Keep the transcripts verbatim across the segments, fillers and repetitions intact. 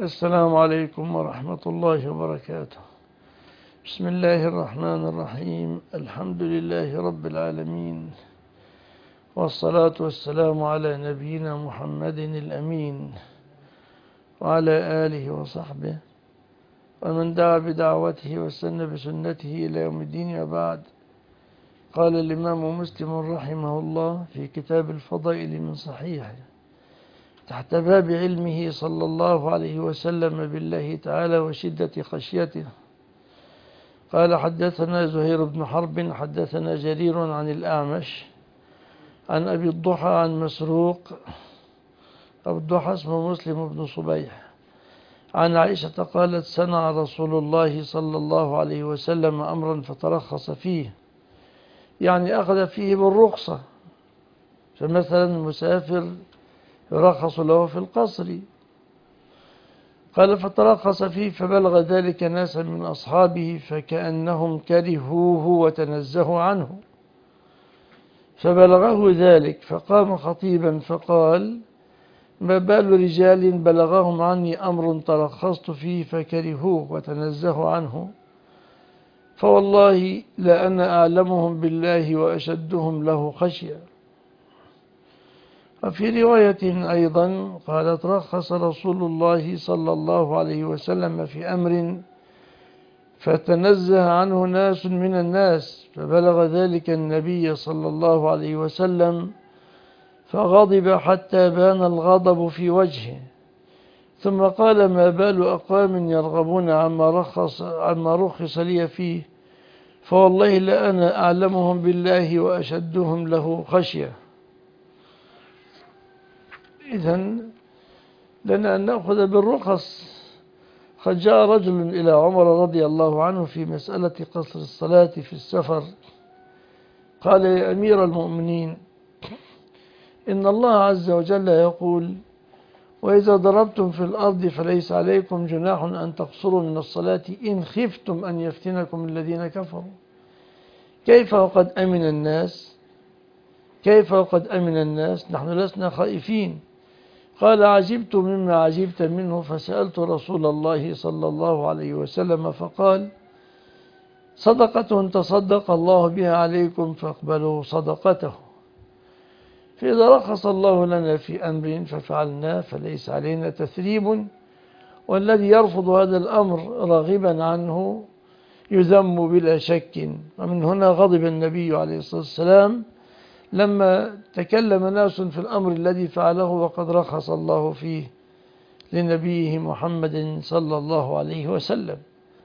السلام عليكم ورحمة الله وبركاته. بسم الله الرحمن الرحيم. الحمد لله رب العالمين، والصلاة والسلام على نبينا محمد الأمين وعلى آله وصحبه ومن دعا بدعوته واستنى بسنته إلى يوم الدين. وبعد، قال الإمام مسلم رحمه الله في كتاب الفضائل من صحيحه تحت باب علمه صلى الله عليه وسلم بالله تعالى وشدة خشيته، قال: حدثنا زهير بن حرب حدثنا جرير عن الأعمش عن أبي الضحى عن مسروق. أبو الضحى اسمه مسلم بن صبيح. عن عائشة قالت: صنع رسول الله صلى الله عليه وسلم أمرا فترخص فيه، يعني أخذ فيه بالرخصة. فمثلا المسافر يرخص له في القصر، قال: فترخص فيه فبلغ ذلك ناسا من أصحابه فكأنهم كرهوه وتنزهوا عنه، فبلغه ذلك فقام خطيبا فقال: ما بال رجال بلغهم عني أمر ترخصت فيه فكرهوه وتنزهوا عنه، فوالله لأنا أعلمهم بالله وأشدهم له خشية. وفي رواية أيضا قالت: رخص رسول الله صلى الله عليه وسلم في أمر فتنزه عنه ناس من الناس، فبلغ ذلك النبي صلى الله عليه وسلم فغضب حتى بان الغضب في وجهه، ثم قال: ما بال أقوام يرغبون عما رخص, عما رخص لي فيه، فوالله لأنا أعلمهم بالله وأشدهم له خشية. إذن لنا أن نأخذ بالرخص. قد جاء رجل إلى عمر رضي الله عنه في مسألة قصر الصلاة في السفر، قال: يا أمير المؤمنين، إن الله عز وجل يقول: وإذا ضربتم في الأرض فليس عليكم جناح أن تقصروا من الصلاة إن خفتم أن يفتنكم الذين كفروا. كيف وقد أمن الناس؟ كيف وقد أمن الناس؟ نحن لسنا خائفين. قال: عجبت مما عجبت منه، فسألت رسول الله صلى الله عليه وسلم فقال: صدقة تصدق الله بها عليكم فاقبلوا صدقته. فإذا رخص الله لنا في أمر ففعلناه فليس علينا تثريب، والذي يرفض هذا الأمر راغبا عنه يذم بلا شك. ومن هنا غضب النبي عليه الصلاة والسلام لما تكلم ناس في الأمر الذي فعله وقد رخص الله فيه لنبيه محمد صلى الله عليه وسلم.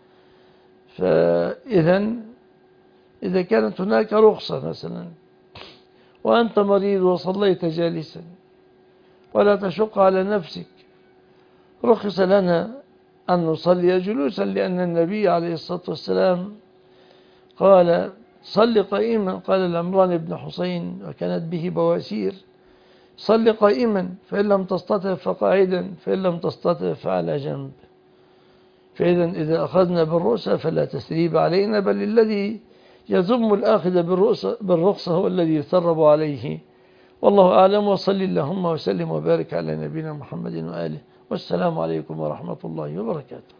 فإذا إذا كانت هناك رخصة مثلا وأنت مريض وصليت جالسا ولا تشق على نفسك، رخص لنا أن نصلي جلوسا، لأن النبي عليه الصلاة والسلام قال: صل قائما. قال لعمران بن حسين وكانت به بواسير: صل قائما، فإن لم تستطع فقاعدا، فإن لم تستطع فعلى جنب. فإذا إذا أخذنا بالرخصة فلا تثريب علينا، بل الذي يذم الآخذ بالرخصة هو الذي يثرب عليه. والله أعلم، وصل اللهم وسلم وبارك على نبينا محمد وآله، والسلام عليكم ورحمة الله وبركاته.